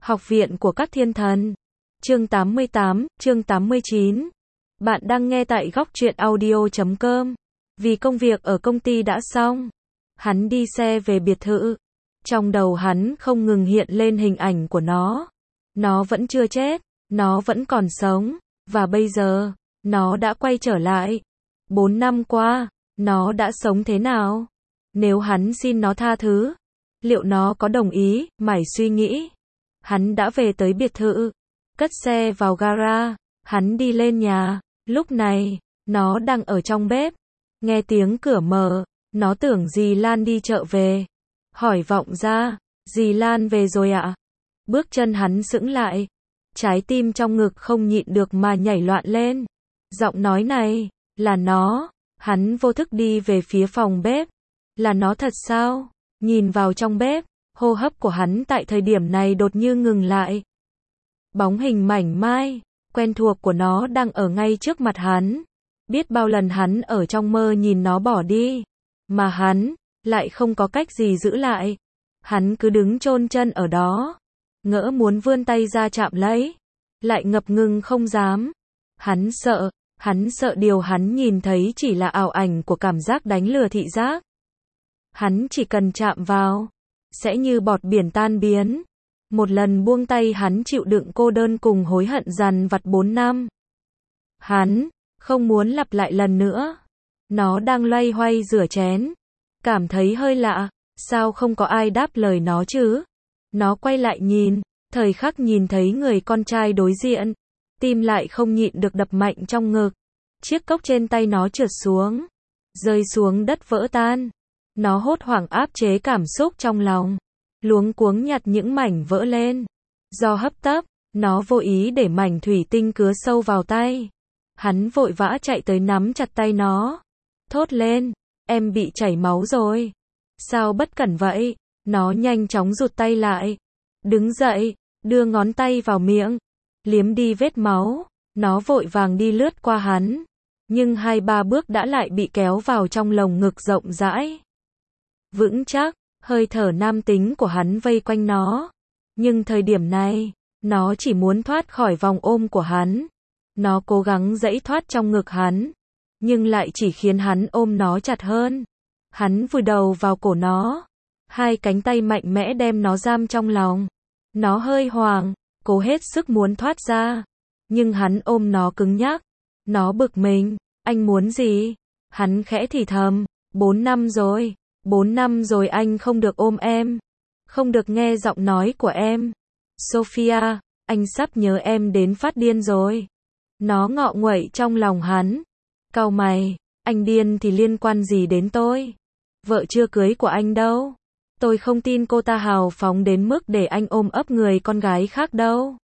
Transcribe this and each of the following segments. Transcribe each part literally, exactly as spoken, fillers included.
Học viện của các thiên thần. Chương tám mươi tám, chương tám mươi chín. Bạn đang nghe tại góc truyện audio chấm com. Vì công việc ở công ty đã xong, hắn đi xe về biệt thự. Trong đầu hắn không ngừng hiện lên hình ảnh của nó. Nó vẫn chưa chết, nó vẫn còn sống, và bây giờ, nó đã quay trở lại. Bốn năm qua, nó đã sống thế nào? Nếu hắn xin nó tha thứ, liệu nó có đồng ý? Mải suy nghĩ. Hắn đã về tới biệt thự, cất xe vào gara, hắn đi lên nhà. Lúc này, nó đang ở trong bếp, nghe tiếng cửa mở, nó tưởng dì Lan đi chợ về. Hỏi vọng ra, dì Lan về rồi ạ? Bước chân hắn sững lại, trái tim trong ngực không nhịn được mà nhảy loạn lên. Giọng nói này, là nó. Hắn vô thức đi về phía phòng bếp. Là nó thật sao? Nhìn vào trong bếp, hô hấp của hắn tại thời điểm này đột nhiên ngừng lại. Bóng hình mảnh mai, quen thuộc của nó đang ở ngay trước mặt hắn. Biết bao lần hắn ở trong mơ nhìn nó bỏ đi, mà hắn lại không có cách gì giữ lại. Hắn cứ đứng chôn chân ở đó, ngỡ muốn vươn tay ra chạm lấy, lại ngập ngừng không dám. Hắn sợ, hắn sợ điều hắn nhìn thấy chỉ là ảo ảnh của cảm giác đánh lừa thị giác. Hắn chỉ cần chạm vào, sẽ như bọt biển tan biến. Một lần buông tay hắn chịu đựng cô đơn cùng hối hận dằn vặt bốn năm. Hắn không muốn lặp lại lần nữa. Nó đang loay hoay rửa chén, cảm thấy hơi lạ, sao không có ai đáp lời nó chứ? Nó quay lại nhìn, thời khắc nhìn thấy người con trai đối diện, tim lại không nhịn được đập mạnh trong ngực. Chiếc cốc trên tay nó trượt xuống, rơi xuống đất vỡ tan. Nó hốt hoảng áp chế cảm xúc trong lòng, luống cuống nhặt những mảnh vỡ lên. Do hấp tấp, nó vô ý để mảnh thủy tinh cứa sâu vào tay. Hắn vội vã chạy tới nắm chặt tay nó, thốt lên, em bị chảy máu rồi. Sao bất cẩn vậy? Nó nhanh chóng rụt tay lại, đứng dậy, đưa ngón tay vào miệng, liếm đi vết máu. Nó vội vàng đi lướt qua hắn, nhưng hai ba bước đã lại bị kéo vào trong lồng ngực rộng rãi, vững chắc. Hơi thở nam tính của hắn vây quanh nó, nhưng thời điểm này, nó chỉ muốn thoát khỏi vòng ôm của hắn. Nó cố gắng giãy thoát trong ngực hắn, nhưng lại chỉ khiến hắn ôm nó chặt hơn. Hắn vùi đầu vào cổ nó, hai cánh tay mạnh mẽ đem nó giam trong lòng. Nó hơi hoảng, cố hết sức muốn thoát ra, nhưng hắn ôm nó cứng nhắc. Nó bực mình, anh muốn gì? Hắn khẽ thì thầm, bốn năm rồi. Bốn năm rồi anh không được ôm em, không được nghe giọng nói của em. Sophia, anh sắp nhớ em đến phát điên rồi. Nó ngọ nguậy trong lòng hắn. Cau mày, anh điên thì liên quan gì đến tôi? Vợ chưa cưới của anh đâu. Tôi không tin cô ta hào phóng đến mức để anh ôm ấp người con gái khác đâu.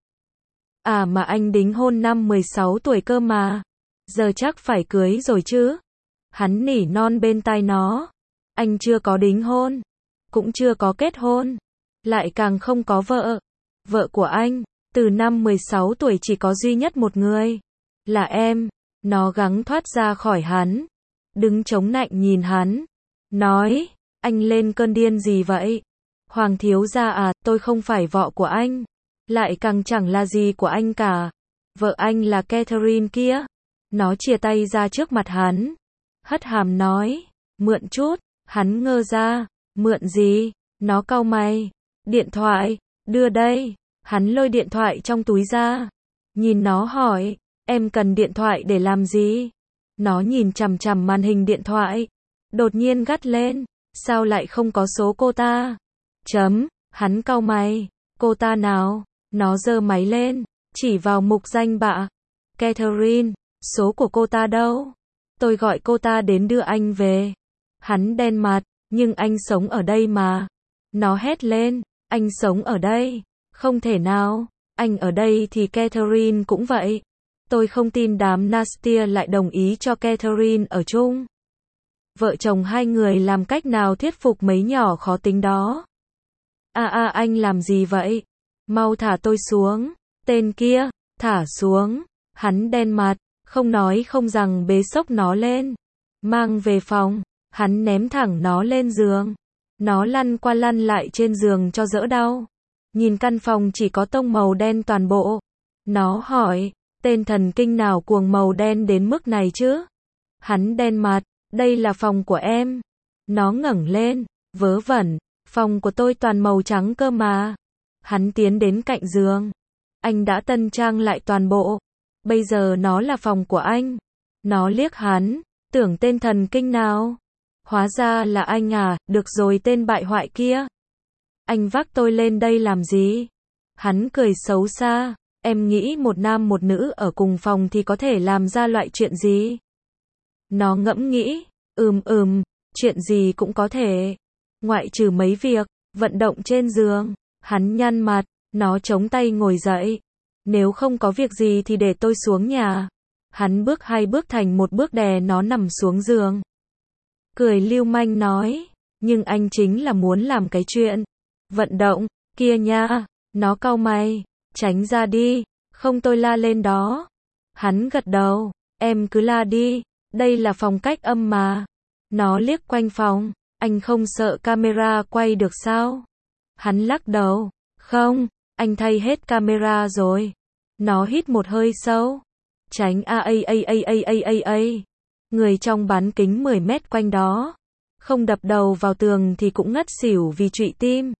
À mà anh đính hôn năm mười sáu tuổi cơ mà. Giờ chắc phải cưới rồi chứ. Hắn nỉ non bên tai nó. Anh chưa có đính hôn, cũng chưa có kết hôn, lại càng không có vợ. Vợ của anh, từ năm mười sáu tuổi chỉ có duy nhất một người, là em. Nó gắng thoát ra khỏi hắn, đứng chống nạnh nhìn hắn, nói, anh lên cơn điên gì vậy? Hoàng thiếu gia à, tôi không phải vợ của anh, lại càng chẳng là gì của anh cả. Vợ anh là Catherine kia. Nó chìa tay ra trước mặt hắn, hất hàm nói, mượn chút. Hắn ngơ ra, mượn gì? Nó cau mày. Điện thoại, đưa đây. Hắn lôi điện thoại trong túi ra, nhìn nó hỏi, em cần điện thoại để làm gì? Nó nhìn chằm chằm màn hình điện thoại, đột nhiên gắt lên, sao lại không có số cô ta? Chấm, hắn cau mày, cô ta nào? Nó giơ máy lên, chỉ vào mục danh bạ. Catherine, số của cô ta đâu? Tôi gọi cô ta đến đưa anh về. Hắn đen mặt, nhưng anh sống ở đây mà. Nó hét lên, anh sống ở đây. Không thể nào, anh ở đây thì Catherine cũng vậy. Tôi không tin đám Nastia lại đồng ý cho Catherine ở chung. Vợ chồng hai người làm cách nào thuyết phục mấy nhỏ khó tính đó. À à anh làm gì vậy? Mau thả tôi xuống. Tên kia, thả xuống. Hắn đen mặt, không nói không rằng bế xốc nó lên, mang về phòng. Hắn ném thẳng nó lên giường. Nó lăn qua lăn lại trên giường cho đỡ đau. nhìn căn phòng chỉ có tông màu đen toàn bộ. Nó hỏi, tên thần kinh nào cuồng màu đen đến mức này chứ? Hắn đen mặt, đây là phòng của em. Nó ngẩng lên, vớ vẩn, phòng của tôi toàn màu trắng cơ mà. Hắn tiến đến cạnh giường. Anh đã tân trang lại toàn bộ. Bây giờ nó là phòng của anh. Nó liếc hắn, tưởng tên thần kinh nào. Hóa ra là anh à, được rồi tên bại hoại kia. Anh vác tôi lên đây làm gì? Hắn cười xấu xa, em nghĩ một nam một nữ ở cùng phòng thì có thể làm ra loại chuyện gì? Nó ngẫm nghĩ, ừm ừm, chuyện gì cũng có thể. Ngoại trừ mấy việc, vận động trên giường. Hắn nhăn mặt, nó chống tay ngồi dậy. Nếu không có việc gì thì để tôi xuống nhà. Hắn bước hai bước thành một bước đè nó nằm xuống giường. Cười lưu manh nói, nhưng anh chính là muốn làm cái chuyện vận động kia nha. Nó cau mày, tránh ra đi, không tôi la lên đó. Hắn gật đầu, em cứ la đi, đây là phòng cách âm mà. Nó liếc quanh phòng, anh không sợ camera quay được sao? Hắn lắc đầu, không, anh thay hết camera rồi. Nó hít một hơi sâu, tránh a a a a a a a a. Người trong bán kính mười mét quanh đó, không đập đầu vào tường thì cũng ngất xỉu vì trụy tim.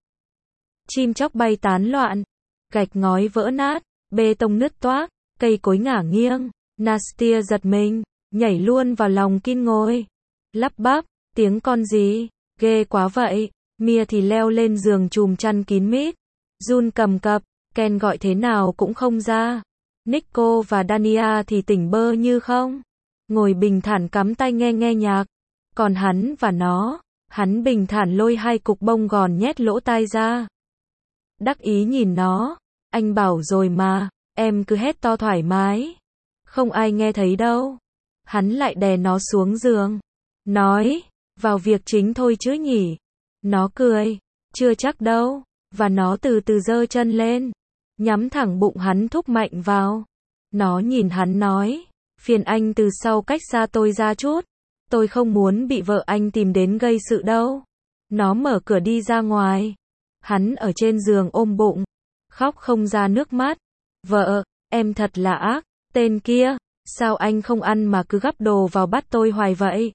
Chim chóc bay tán loạn, gạch ngói vỡ nát, bê tông nứt toác, cây cối ngả nghiêng. Nastia giật mình, nhảy luôn vào lòng Kin ngồi. Lắp bắp, tiếng con gì? Ghê quá vậy. Mia thì leo lên giường chùm chăn kín mít. Jun cầm cập, Ken gọi thế nào cũng không ra. Nico và Dania thì tỉnh bơ như không. Ngồi bình thản cắm tai nghe nghe nhạc. Còn hắn và nó, hắn bình thản lôi hai cục bông gòn nhét lỗ tai ra. Đắc ý nhìn nó, anh bảo rồi mà, em cứ hét to thoải mái. Không ai nghe thấy đâu. Hắn lại đè nó xuống giường. Nói, vào việc chính thôi chứ nhỉ. Nó cười, chưa chắc đâu. Và nó từ từ giơ chân lên, nhắm thẳng bụng hắn thúc mạnh vào. Nó nhìn hắn nói, phiền anh từ sau cách xa tôi ra chút. Tôi không muốn bị vợ anh tìm đến gây sự đâu. Nó mở cửa đi ra ngoài. Hắn ở trên giường ôm bụng, khóc không ra nước mắt. Vợ, em thật là ác, tên kia, sao anh không ăn mà cứ gắp đồ vào bát tôi hoài vậy?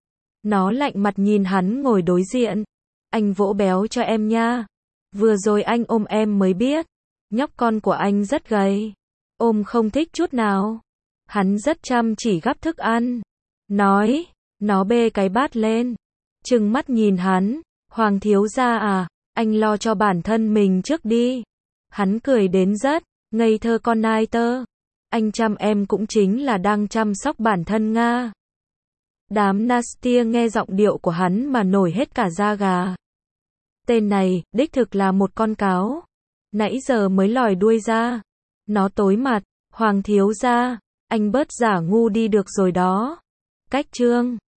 Nó lạnh mặt nhìn hắn ngồi đối diện. Anh vỗ béo cho em nha. Vừa rồi anh ôm em mới biết. Nhóc con của anh rất gầy. Ôm không thích chút nào. Hắn rất chăm chỉ gắp thức ăn. Nói, nó bê cái bát lên. Trừng mắt nhìn hắn. Hoàng thiếu gia à, anh lo cho bản thân mình trước đi. Hắn cười đến rất ngây thơ con nai tơ. Anh chăm em cũng chính là đang chăm sóc bản thân Nga. Đám Nastia nghe giọng điệu của hắn mà nổi hết cả da gà. Tên này, đích thực là một con cáo. Nãy giờ mới lòi đuôi ra. Nó tối mặt, Hoàng thiếu gia, anh bớt giả ngu đi được rồi đó. Cách chương